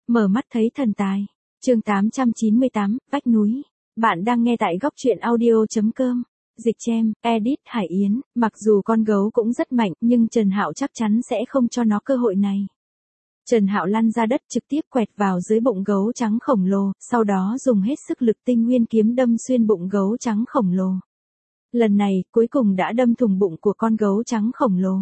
Mở mắt thấy thần tài. Chương 898, vách núi. Bạn đang nghe tại góc truyện audio.com. Dịch Chem, edit Hải Yến. Mặc dù con gấu cũng rất mạnh, nhưng Trần Hạo chắc chắn sẽ không cho nó cơ hội này. Trần Hạo lăn ra đất trực tiếp quẹt vào dưới bụng gấu trắng khổng lồ, sau đó dùng hết sức lực tinh nguyên kiếm đâm xuyên bụng gấu trắng khổng lồ. Lần này, cuối cùng đã đâm thủng bụng của con gấu trắng khổng lồ.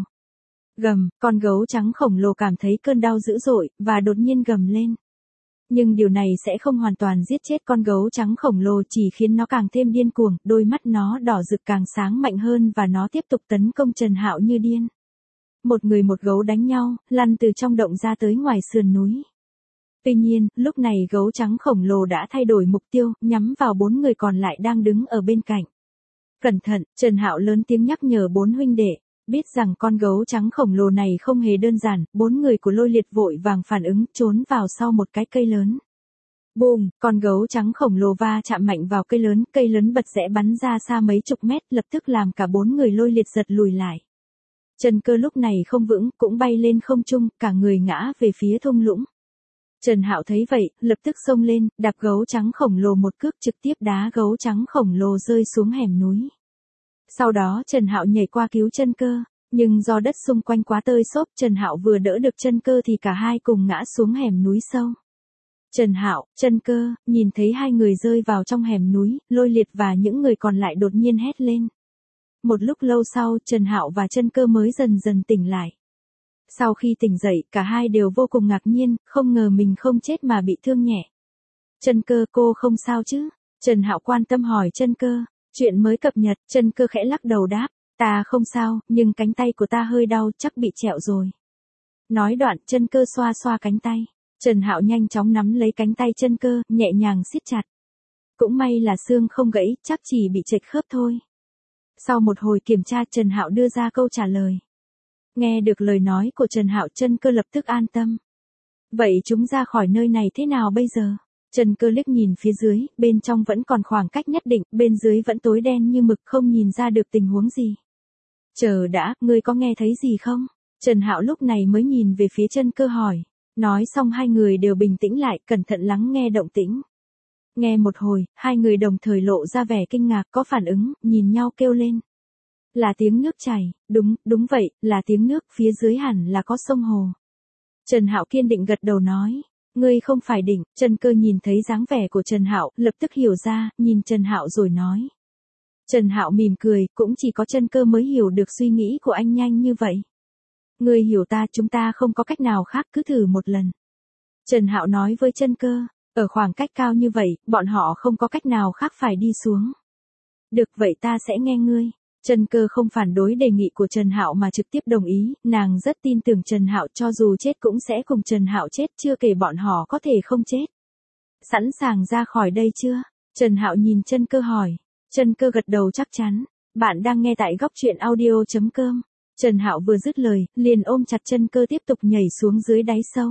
Gầm, con gấu trắng khổng lồ cảm thấy cơn đau dữ dội, và đột nhiên gầm lên. Nhưng điều này sẽ không hoàn toàn giết chết con gấu trắng khổng lồ, chỉ khiến nó càng thêm điên cuồng, đôi mắt nó đỏ rực càng sáng mạnh hơn và nó tiếp tục tấn công Trần Hạo như điên. Một người một gấu đánh nhau, lăn từ trong động ra tới ngoài sườn núi. Tuy nhiên, lúc này gấu trắng khổng lồ đã thay đổi mục tiêu, nhắm vào 4 người còn lại đang đứng ở bên cạnh. Cẩn thận, Trần Hạo lớn tiếng nhắc nhở 4 huynh đệ. Biết rằng con gấu trắng khổng lồ này không hề đơn giản, 4 người của Lôi Liệt vội vàng phản ứng, trốn vào sau một cái cây lớn. Bùm, con gấu trắng khổng lồ va chạm mạnh vào cây lớn bật rẽ bắn ra xa mấy chục mét, lập tức làm cả 4 người Lôi Liệt giật lùi lại. Trần Cơ lúc này không vững, cũng bay lên không trung, cả người ngã về phía thung lũng. Trần Hạo thấy vậy, lập tức xông lên, đạp gấu trắng khổng lồ một cước, trực tiếp đá gấu trắng khổng lồ rơi xuống hẻm núi. Sau đó Trần Hạo nhảy qua cứu Chân Cơ, nhưng do đất xung quanh quá tơi xốp, Trần Hạo vừa đỡ được Chân Cơ thì cả hai cùng ngã xuống hẻm núi sâu. Trần Hạo, Chân Cơ, nhìn thấy hai người rơi vào trong hẻm núi, Lôi Liệt và những người còn lại đột nhiên hét lên. Một lúc lâu sau, Trần Hạo và Chân Cơ mới dần dần tỉnh lại. Sau khi tỉnh dậy, cả hai đều vô cùng ngạc nhiên, không ngờ mình không chết mà bị thương nhẹ. Chân Cơ, cô không sao chứ? Trần Hạo quan tâm hỏi Chân Cơ. Chuyện mới cập nhật, Chân Cơ khẽ lắc đầu đáp, ta không sao, nhưng cánh tay của ta hơi đau, chắc bị trẹo rồi. Nói đoạn, Chân Cơ xoa xoa cánh tay. Trần Hạo nhanh chóng nắm lấy cánh tay Chân Cơ, nhẹ nhàng siết chặt. Cũng may là xương không gãy, chắc chỉ bị chệch khớp thôi. Sau một hồi kiểm tra, Trần Hạo đưa ra câu trả lời. Nghe được lời nói của Trần Hạo, Chân Cơ lập tức an tâm. Vậy chúng ra khỏi nơi này thế nào bây giờ? Trần Cơ liếc nhìn phía dưới, bên trong vẫn còn khoảng cách nhất định, bên dưới vẫn tối đen như mực, không nhìn ra được tình huống gì. Chờ đã, ngươi có nghe thấy gì không? Trần Hạo lúc này mới nhìn về phía Chân Cơ hỏi. Nói xong hai người đều bình tĩnh lại, cẩn thận lắng nghe động tĩnh. Nghe một hồi, hai người đồng thời lộ ra vẻ kinh ngạc, có phản ứng, nhìn nhau kêu lên. Là tiếng nước chảy, đúng vậy, là tiếng nước, phía dưới hẳn là có sông hồ. Trần Hạo kiên định gật đầu nói. Ngươi không phải định. Chân Cơ nhìn thấy dáng vẻ của Trần Hạo, lập tức hiểu ra, nhìn Trần Hạo rồi nói. Trần Hạo mỉm cười, cũng chỉ có Chân Cơ mới hiểu được suy nghĩ của anh nhanh như vậy. Ngươi hiểu ta, chúng ta không có cách nào khác, cứ thử một lần. Trần Hạo nói với Chân Cơ, ở khoảng cách cao như vậy, bọn họ không có cách nào khác phải đi xuống. Được vậy ta sẽ nghe ngươi. Chân Cơ không phản đối đề nghị của Trần Hạo mà trực tiếp đồng ý, nàng rất tin tưởng Trần Hạo, cho dù chết cũng sẽ cùng Trần Hạo chết, chưa kể bọn họ có thể không chết. Sẵn sàng ra khỏi đây chưa? Trần Hạo nhìn Chân Cơ hỏi. Chân Cơ gật đầu chắc chắn. Bạn đang nghe tại góc truyện audio.com. Trần Hạo vừa dứt lời, liền ôm chặt Chân Cơ tiếp tục nhảy xuống dưới đáy sâu.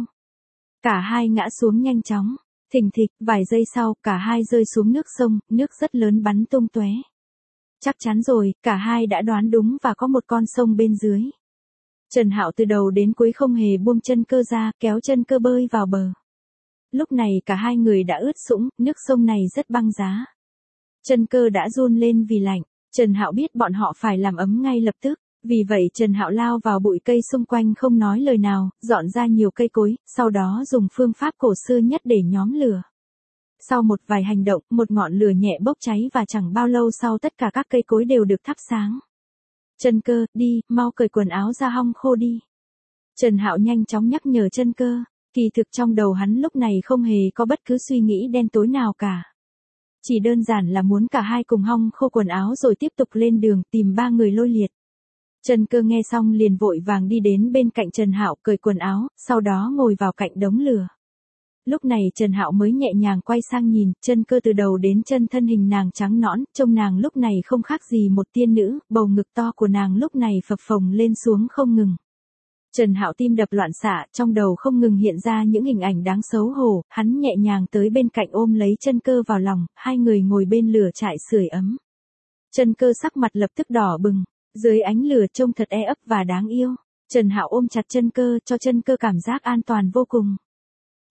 Cả hai ngã xuống nhanh chóng. Thình thịch, vài giây sau, cả hai rơi xuống nước sông, nước rất lớn bắn tung tóe. Chắc chắn rồi, cả hai đã đoán đúng và có một con sông bên dưới. Trần Hạo từ đầu đến cuối không hề buông Chân Cơ ra, kéo Chân Cơ bơi vào bờ. Lúc này cả hai người đã ướt sũng, nước sông này rất băng giá. Chân Cơ đã run lên vì lạnh. Trần Hạo biết bọn họ phải làm ấm ngay lập tức, vì vậy Trần Hạo lao vào bụi cây xung quanh không nói lời nào, dọn ra nhiều cây cối, sau đó dùng phương pháp cổ xưa nhất để nhóm lửa. Sau một vài hành động, một ngọn lửa nhẹ bốc cháy và chẳng bao lâu sau tất cả các cây cối đều được thắp sáng. Chân Cơ, đi, mau cởi quần áo ra hong khô đi. Trần Hạo nhanh chóng nhắc nhở Chân Cơ, kỳ thực trong đầu hắn lúc này không hề có bất cứ suy nghĩ đen tối nào cả. Chỉ đơn giản là muốn cả hai cùng hong khô quần áo rồi tiếp tục lên đường tìm 3 người Lôi Liệt. Chân Cơ nghe xong liền vội vàng đi đến bên cạnh Trần Hạo cởi quần áo, sau đó ngồi vào cạnh đống lửa. Lúc này Trần Hạo mới nhẹ nhàng quay sang nhìn, Chân Cơ từ đầu đến chân thân hình nàng trắng nõn, trông nàng lúc này không khác gì một tiên nữ, bầu ngực to của nàng lúc này phập phồng lên xuống không ngừng. Trần Hạo tim đập loạn xạ, trong đầu không ngừng hiện ra những hình ảnh đáng xấu hổ, hắn nhẹ nhàng tới bên cạnh ôm lấy Chân Cơ vào lòng, hai người ngồi bên lửa trại sưởi ấm. Chân Cơ sắc mặt lập tức đỏ bừng, dưới ánh lửa trông thật e ấp và đáng yêu. Trần Hạo ôm chặt Chân Cơ, cho Chân Cơ cảm giác an toàn vô cùng.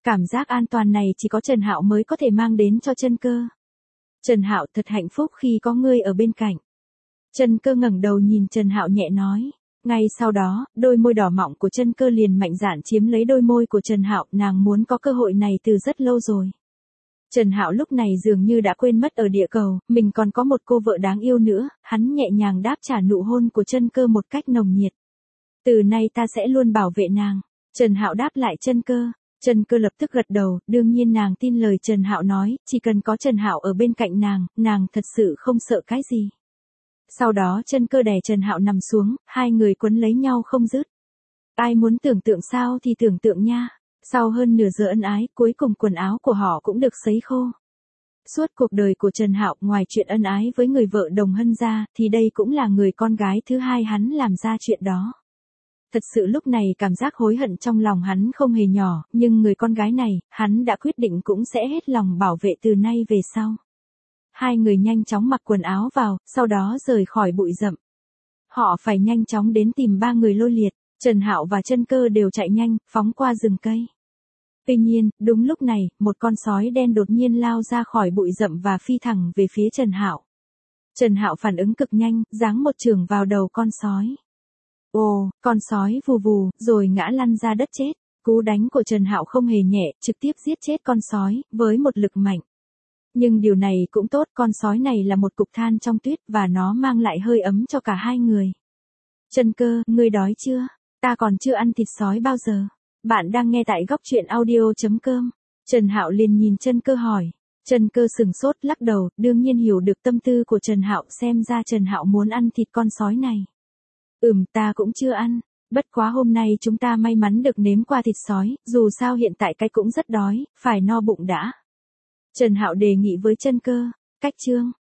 Cảm giác an toàn này chỉ có Trần Hạo mới có thể mang đến cho Chân Cơ. Trần Hạo thật hạnh phúc khi có ngươi ở bên cạnh. Chân Cơ ngẩng đầu nhìn Trần Hạo nhẹ nói. Ngay sau đó, đôi môi đỏ mọng của Chân Cơ liền mạnh dạn chiếm lấy đôi môi của Trần Hạo, nàng muốn có cơ hội này từ rất lâu rồi. Trần Hạo lúc này dường như đã quên mất ở địa cầu, mình còn có một cô vợ đáng yêu nữa, hắn nhẹ nhàng đáp trả nụ hôn của Chân Cơ một cách nồng nhiệt. Từ nay ta sẽ luôn bảo vệ nàng. Trần Hạo đáp lại Chân Cơ. Chân Cơ lập tức gật đầu, đương nhiên nàng tin lời Trần Hạo nói, chỉ cần có Trần Hạo ở bên cạnh nàng thật sự không sợ cái gì. Sau đó Chân Cơ đè Trần Hạo nằm xuống, hai người quấn lấy nhau không dứt. Ai muốn tưởng tượng sao thì tưởng tượng nha. Sau hơn nửa giờ ân ái, cuối cùng quần áo của họ cũng được sấy khô. Suốt cuộc đời của Trần Hạo, ngoài chuyện ân ái với người vợ Đồng Hân ra, thì đây cũng là người con gái thứ hai hắn làm ra chuyện đó. Thật sự lúc này cảm giác hối hận trong lòng hắn không hề nhỏ, nhưng người con gái này, hắn đã quyết định cũng sẽ hết lòng bảo vệ từ nay về sau. Hai người nhanh chóng mặc quần áo vào, sau đó rời khỏi bụi rậm. Họ phải nhanh chóng đến tìm ba người Lôi Liệt, Trần Hạo và Chân Cơ đều chạy nhanh, phóng qua rừng cây. Tuy nhiên, đúng lúc này, một con sói đen đột nhiên lao ra khỏi bụi rậm và phi thẳng về phía Trần Hạo. Trần Hạo phản ứng cực nhanh, giáng một chưởng vào đầu con sói. Ồ, con sói vù vù, rồi ngã lăn ra đất chết. Cú đánh của Trần Hạo không hề nhẹ, trực tiếp giết chết con sói, với một lực mạnh. Nhưng điều này cũng tốt, con sói này là một cục than trong tuyết và nó mang lại hơi ấm cho cả hai người. Chân Cơ, ngươi đói chưa? Ta còn chưa ăn thịt sói bao giờ. Bạn đang nghe tại góc truyện audio.com. Trần Hạo liền nhìn Chân Cơ hỏi. Chân Cơ sừng sốt lắc đầu, đương nhiên hiểu được tâm tư của Trần Hạo, xem ra Trần Hạo muốn ăn thịt con sói này. Ta cũng chưa ăn. Bất quá hôm nay chúng ta may mắn được nếm qua thịt sói, dù sao hiện tại cái cũng rất đói, phải no bụng đã. Trần Hạo đề nghị với Chân Cơ. Cách chương.